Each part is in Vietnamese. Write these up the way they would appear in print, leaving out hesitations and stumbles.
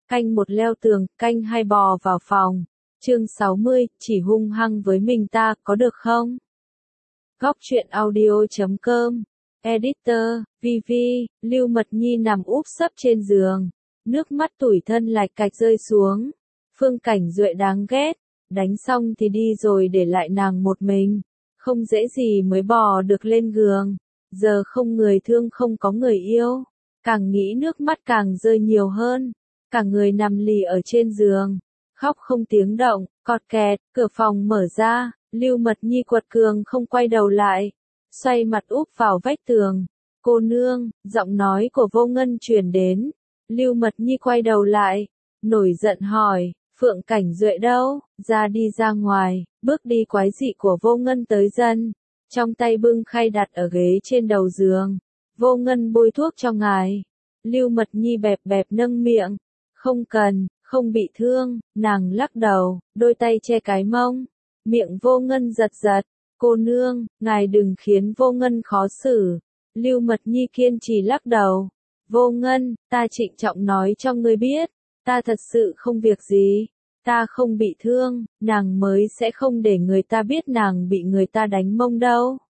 Canh một leo tường, canh hai bò vào phòng. Chương 60, chỉ hung hăng với mình ta, có được không? Góc truyện audio.com. Editor, VV, Lưu Mật Nhi nằm úp sấp trên giường. Nước mắt tủi thân lạch cạch rơi xuống. Phương Cảnh Duệ đáng ghét. Đánh xong thì đi rồi để lại nàng một mình. Không dễ gì mới bò được lên giường. Giờ không người thương không có người yêu. Càng nghĩ nước mắt càng rơi nhiều hơn. Cả người nằm lì ở trên giường. Khóc không tiếng động, cọt kẹt, cửa phòng mở ra. Lưu Mật Nhi quật cường không quay đầu lại. Xoay mặt úp vào vách tường. Cô nương, giọng nói của Vô Ngân truyền đến. Lưu Mật Nhi quay đầu lại. Nổi giận hỏi, Phượng Cảnh Duệ đâu? Ra ngoài, bước đi quái dị của Vô Ngân tới dân. Trong tay bưng khay đặt ở ghế trên đầu giường. Vô Ngân bôi thuốc cho ngài. Lưu Mật Nhi bẹp bẹp nâng miệng. Không cần, không bị thương, nàng lắc đầu, đôi tay che cái mông. Miệng Vô Ngân giật giật. Cô nương, ngài đừng khiến Vô Ngân khó xử. Lưu Mật Nhi kiên trì lắc đầu. Vô Ngân, ta trịnh trọng nói cho ngươi biết. Ta thật sự không việc gì. Ta không bị thương, nàng mới sẽ không để người ta biết nàng bị người ta đánh mông đâu.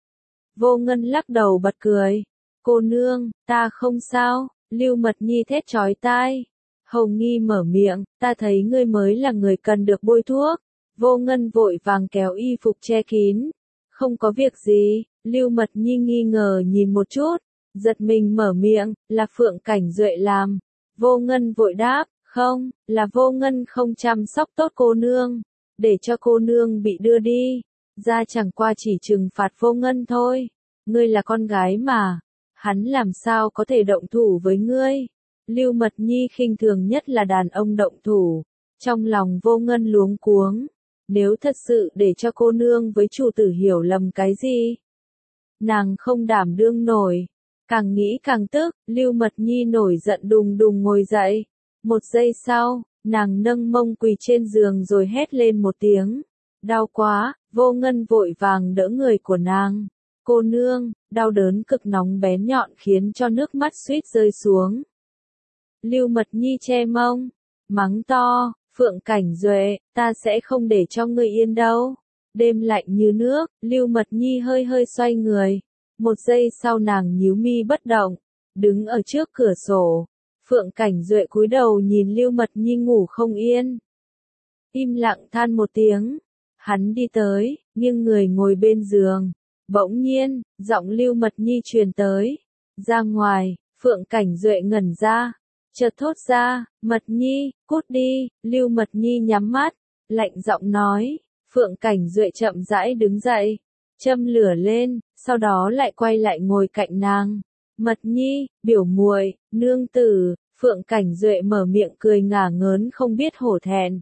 Vô Ngân lắc đầu bật cười. Cô nương, ta không sao. Lưu Mật Nhi thét chói tai. Hầu Nghi mở miệng, ta thấy ngươi mới là người cần được bôi thuốc. Vô Ngân vội vàng kéo y phục che kín. Không có việc gì. Lưu Mật Nhi nghi ngờ nhìn một chút. Giật mình mở miệng, là Phượng Cảnh Duệ làm. Vô Ngân vội đáp, không, là Vô Ngân không chăm sóc tốt cô nương. Để cho cô nương bị đưa đi. Ra chẳng qua chỉ trừng phạt Vô Ngân thôi. Ngươi là con gái mà. Hắn làm sao có thể động thủ với ngươi. Lưu Mật Nhi khinh thường nhất là đàn ông động thủ. Trong lòng Vô Ngân luống cuống. Nếu thật sự để cho cô nương với chủ tử hiểu lầm cái gì. Nàng không đảm đương nổi. Càng nghĩ càng tức, Lưu Mật Nhi nổi giận đùng đùng ngồi dậy. Một giây sau, nàng nâng mông quỳ trên giường rồi hét lên một tiếng. Đau quá, Vô Ngân vội vàng đỡ người của nàng. Cô nương, đau đớn cực nóng bén nhọn khiến cho nước mắt suýt rơi xuống. Lưu Mật Nhi che mông, mắng to, Phượng Cảnh Duệ, ta sẽ không để cho ngươi yên đâu. Đêm lạnh như nước, Lưu Mật Nhi hơi hơi xoay người. Một giây sau nàng nhíu mi bất động, đứng ở trước cửa sổ. Phượng Cảnh Duệ cúi đầu nhìn Lưu Mật Nhi ngủ không yên. Im lặng than một tiếng. Hắn đi tới, nghiêng người ngồi bên giường. Bỗng nhiên, giọng Lưu Mật Nhi truyền tới. Ra ngoài, Phượng Cảnh Duệ ngẩn ra. Chợt thốt ra, Mật Nhi, cút đi. Lưu Mật Nhi nhắm mắt, lạnh giọng nói. Phượng Cảnh Duệ chậm rãi đứng dậy, châm lửa lên, sau đó lại quay lại ngồi cạnh nàng. Mật Nhi, biểu muội, nương tử. Phượng Cảnh Duệ mở miệng cười ngả ngớn không biết hổ thẹn.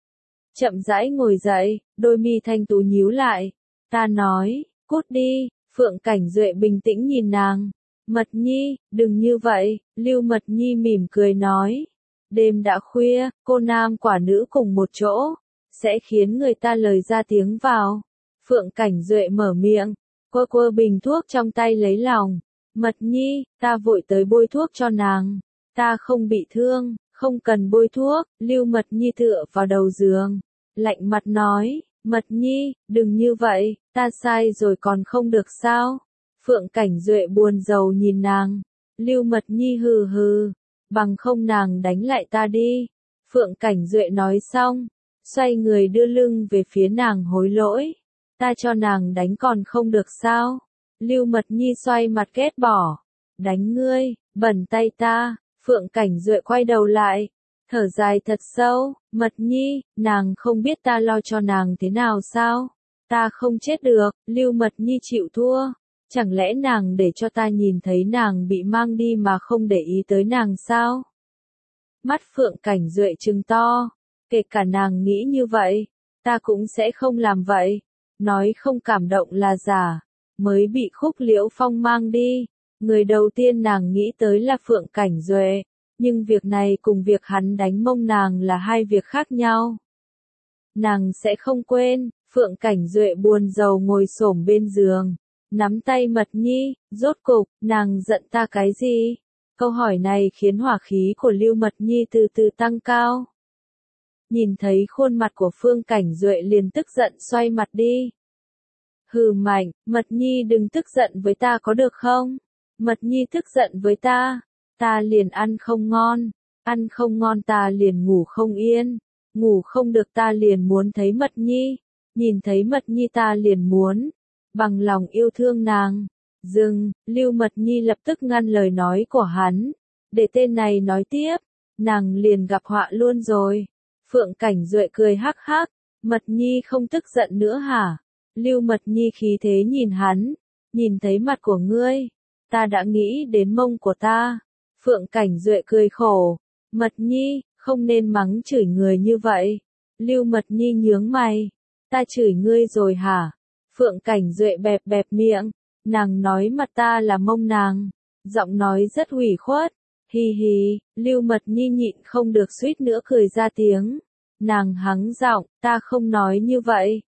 Chậm rãi ngồi dậy, đôi mi thanh tú nhíu lại. Ta nói, cút đi. Phượng Cảnh Duệ bình tĩnh nhìn nàng. Mật Nhi, đừng như vậy. Lưu Mật Nhi mỉm cười nói. Đêm đã khuya, cô nam quả nữ cùng một chỗ, sẽ khiến người ta lời ra tiếng vào. Phượng Cảnh Duệ mở miệng, quơ bình thuốc trong tay lấy lòng. Mật Nhi, ta vội tới bôi thuốc cho nàng. Ta không bị thương, không cần bôi thuốc. Lưu Mật Nhi tựa vào đầu giường, lạnh mặt nói, Mật Nhi, đừng như vậy, ta sai rồi còn không được sao? Phượng Cảnh Duệ buồn rầu nhìn nàng. Lưu Mật Nhi hừ hừ, bằng không nàng đánh lại ta đi. Phượng Cảnh Duệ nói xong, xoay người đưa lưng về phía nàng hối lỗi. Ta cho nàng đánh còn không được sao? Lưu Mật Nhi xoay mặt ghét bỏ. Đánh ngươi, bẩn tay ta. Phượng Cảnh Duệ quay đầu lại, thở dài thật sâu. Mật Nhi, nàng không biết ta lo cho nàng thế nào sao? Ta không chết được. Lưu Mật Nhi chịu thua. Chẳng lẽ nàng để cho ta nhìn thấy nàng bị mang đi mà không để ý tới nàng sao? Mắt Phượng Cảnh Duệ trừng to. Kể cả nàng nghĩ như vậy, ta cũng sẽ không làm vậy. Nói không cảm động là giả. Mới bị Khúc Liễu Phong mang đi. Người đầu tiên nàng nghĩ tới là Phượng Cảnh Duệ. Nhưng việc này cùng việc hắn đánh mông nàng là hai việc khác nhau. Nàng sẽ không quên. Phượng Cảnh Duệ buồn rầu ngồi xổm bên giường. Nắm tay Mật Nhi, rốt cục, nàng giận ta cái gì? Câu hỏi này khiến hỏa khí của Lưu Mật Nhi từ từ tăng cao. Nhìn thấy khuôn mặt của Phương Cảnh Duệ liền tức giận xoay mặt đi. Hừ mạnh, Mật Nhi đừng tức giận với ta có được không? Mật Nhi tức giận với ta liền ăn không ngon ta liền ngủ không yên, ngủ không được ta liền muốn thấy Mật Nhi, nhìn thấy Mật Nhi ta liền muốn, bằng lòng yêu thương nàng. Dừng, Lưu Mật Nhi lập tức ngăn lời nói của hắn, để tên này nói tiếp, nàng liền gặp họa luôn rồi. Phượng Cảnh Duệ cười hắc hắc, Mật Nhi không tức giận nữa hả? Lưu Mật Nhi khí thế nhìn hắn, nhìn thấy mặt của ngươi, ta đã nghĩ đến mông của ta. Phượng Cảnh Duệ cười khổ, Mật Nhi, không nên mắng chửi người như vậy. Lưu Mật Nhi nhướng mày, ta chửi ngươi rồi hả? Phượng Cảnh Duệ bẹp bẹp miệng, nàng nói mặt ta là mông nàng, giọng nói rất ủy khuất. Hi hi, Lưu Mật Nhi nhịn không được suýt nữa cười ra tiếng. Nàng hắng giọng, ta không nói như vậy.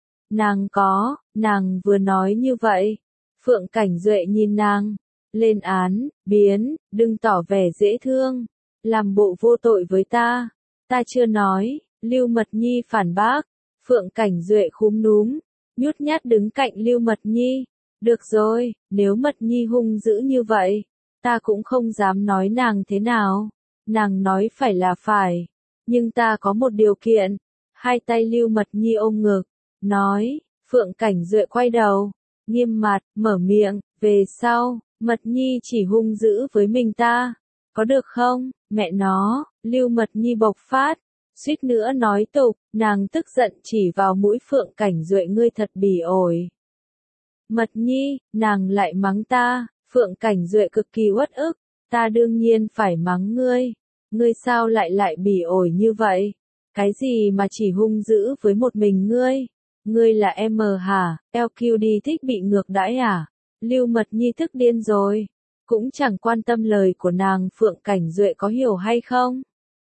Nàng vừa nói như vậy. Phượng Cảnh Duệ nhìn nàng, lên án, đừng tỏ vẻ dễ thương, làm bộ vô tội với ta. Ta chưa nói, Lưu Mật Nhi phản bác. Phượng Cảnh Duệ khúm núm, nhút nhát đứng cạnh Lưu Mật Nhi. Được rồi, nếu Mật Nhi hung dữ như vậy, ta cũng không dám nói nàng thế nào. Nàng nói phải là phải. Nhưng ta có một điều kiện. Hai tay Lưu Mật Nhi ôm ngực, nói. Phượng Cảnh Duệ quay đầu, nghiêm mặt, mở miệng, về sau, Mật Nhi chỉ hung dữ với mình ta. Có được không? Mẹ nó, Lưu Mật Nhi bộc phát, suýt nữa nói tục, nàng tức giận chỉ vào mũi Phượng Cảnh Duệ, ngươi thật bỉ ổi. Mật Nhi, nàng lại mắng ta. Phượng Cảnh Duệ cực kỳ uất ức, ta đương nhiên phải mắng ngươi sao lại bỉ ổi như vậy? Cái gì mà chỉ hung dữ với một mình ngươi? Ngươi là em hả? LQD thích bị ngược đãi à? Lưu Mật Nhi tức điên rồi, cũng chẳng quan tâm lời của nàng Phượng Cảnh Duệ có hiểu hay không.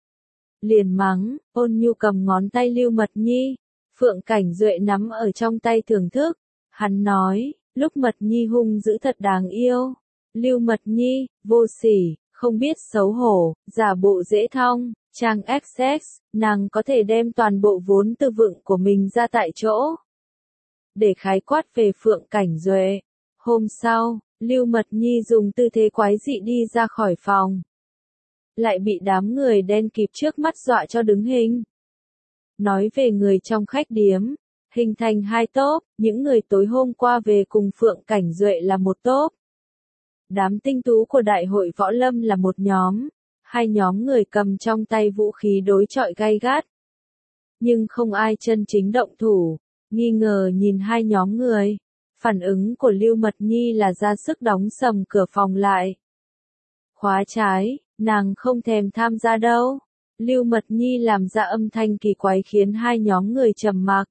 Liền mắng, Ôn Nhu cầm ngón tay Lưu Mật Nhi, Phượng Cảnh Duệ nắm ở trong tay thưởng thức, hắn nói, lúc Mật Nhi hung dữ thật đáng yêu. Lưu Mật Nhi, vô sỉ, không biết xấu hổ, giả bộ dễ thong, trang XX, nàng có thể đem toàn bộ vốn tư vựng của mình ra tại chỗ. Để khái quát về Phượng Cảnh Duệ, hôm sau, Lưu Mật Nhi dùng tư thế quái dị đi ra khỏi phòng. Lại bị đám người đen kịt trước mắt dọa cho đứng hình. Nói về người trong khách điếm, hình thành hai tốp, những người tối hôm qua về cùng Phượng Cảnh Duệ là một tốp. Đám tinh tú của Đại hội Võ Lâm là một nhóm, hai nhóm người cầm trong tay vũ khí đối chọi gay gắt. Nhưng không ai chân chính động thủ, nghi ngờ nhìn hai nhóm người. Phản ứng của Lưu Mật Nhi là ra sức đóng sầm cửa phòng lại. Khóa trái, nàng không thèm tham gia đâu. Lưu Mật Nhi làm ra âm thanh kỳ quái khiến hai nhóm người trầm mặc.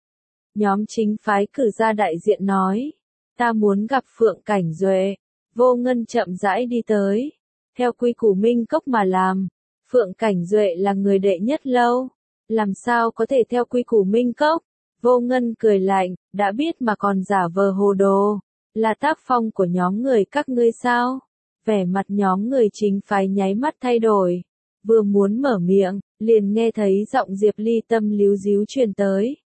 Nhóm chính phái cử ra đại diện nói, ta muốn gặp Phượng Cảnh Duệ. Vô Ngân chậm rãi đi tới, theo quy củ Minh Cốc mà làm. Phượng Cảnh Duệ là người đệ nhất lâu, làm sao có thể theo quy củ Minh Cốc? Vô Ngân cười lạnh, đã biết mà còn giả vờ hồ đồ, là tác phong của nhóm người các ngươi sao? Vẻ mặt nhóm người chính phái nháy mắt thay đổi, vừa muốn mở miệng, liền nghe thấy giọng Diệp Ly Tâm líu díu truyền tới.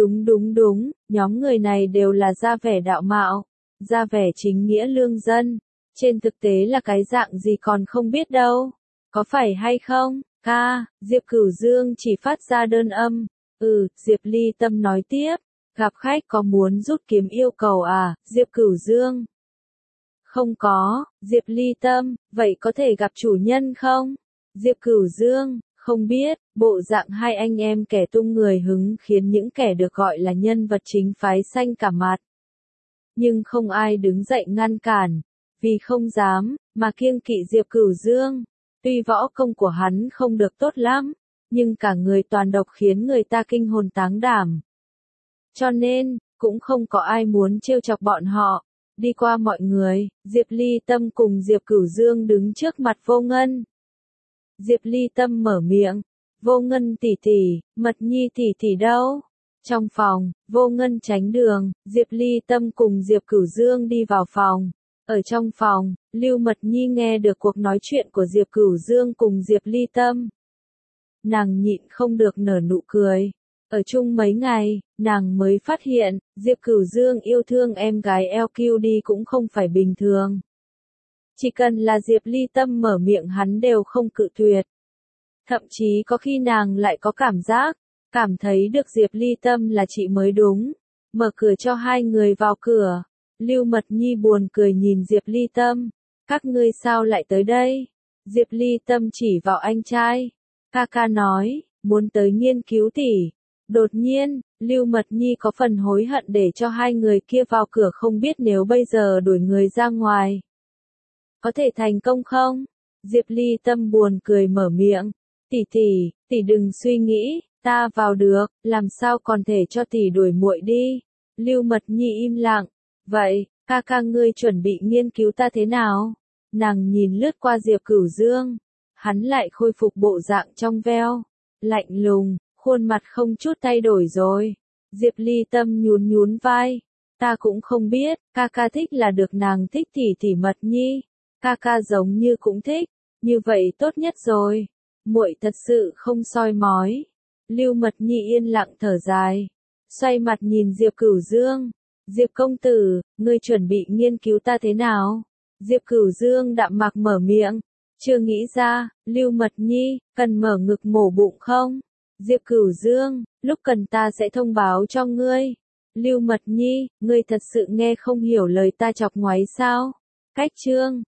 Đúng, nhóm người này đều là ra vẻ đạo mạo, ra vẻ chính nghĩa lương dân, trên thực tế là cái dạng gì còn không biết đâu, có phải hay không? Ca, Diệp Cửu Dương chỉ phát ra đơn âm. Diệp Ly Tâm nói tiếp, gặp khách có muốn rút kiếm yêu cầu à, Diệp Cửu Dương? Không có, Diệp Ly Tâm, vậy có thể gặp chủ nhân không? Diệp Cửu Dương, không biết, bộ dạng hai anh em kẻ tung người hứng khiến những kẻ được gọi là nhân vật chính phái xanh cả mặt. Nhưng không ai đứng dậy ngăn cản, vì không dám, mà kiêng kỵ Diệp Cửu Dương. Tuy võ công của hắn không được tốt lắm, nhưng cả người toàn độc khiến người ta kinh hồn táng đảm. Cho nên, cũng không có ai muốn trêu chọc bọn họ. Đi qua mọi người, Diệp Ly Tâm cùng Diệp Cửu Dương đứng trước mặt Vô Ngân. Diệp Ly Tâm mở miệng, Vô Ngân tỷ tỷ, Mật Nhi tỷ tỷ đâu? Trong phòng, Vô Ngân tránh đường, Diệp Ly Tâm cùng Diệp Cửu Dương đi vào phòng. Ở trong phòng, Lưu Mật Nhi nghe được cuộc nói chuyện của Diệp Cửu Dương cùng Diệp Ly Tâm. Nàng nhịn không được nở nụ cười. Ở chung mấy ngày, nàng mới phát hiện, Diệp Cửu Dương yêu thương em gái LQD cũng không phải bình thường. Chỉ cần là Diệp Ly Tâm mở miệng hắn đều không cự tuyệt. Thậm chí có khi nàng lại có cảm thấy được Diệp Ly Tâm là chị mới đúng. Mở cửa cho hai người vào cửa. Lưu Mật Nhi buồn cười nhìn Diệp Ly Tâm. Các ngươi sao lại tới đây? Diệp Ly Tâm chỉ vào anh trai. Ca nói, muốn tới nghiên cứu tỷ. Đột nhiên, Lưu Mật Nhi có phần hối hận để cho hai người kia vào cửa, không biết nếu bây giờ đuổi người ra ngoài. Có thể thành công không? Diệp Ly Tâm buồn cười mở miệng. Tỷ đừng suy nghĩ, ta vào được, làm sao còn thể cho tỷ đuổi muội đi. Lưu Mật Nhi im lặng. Vậy, ca ngươi chuẩn bị nghiên cứu ta thế nào? Nàng nhìn lướt qua Diệp Cửu Dương. Hắn lại khôi phục bộ dạng trong veo. Lạnh lùng, khuôn mặt không chút thay đổi rồi. Diệp Ly Tâm nhún vai. Ta cũng không biết, ca thích là được, nàng thích tỷ Mật Nhi. Ca giống như cũng thích, như vậy tốt nhất rồi. Muội thật sự không soi mói. Lưu Mật Nhi yên lặng thở dài. Xoay mặt nhìn Diệp Cửu Dương. Diệp công tử, ngươi chuẩn bị nghiên cứu ta thế nào? Diệp Cửu Dương đạm mạc mở miệng. Chưa nghĩ ra, Lưu Mật Nhi, cần mở ngực mổ bụng không? Diệp Cửu Dương, lúc cần ta sẽ thông báo cho ngươi. Lưu Mật Nhi, ngươi thật sự nghe không hiểu lời ta chọc ngoáy sao? Cách chương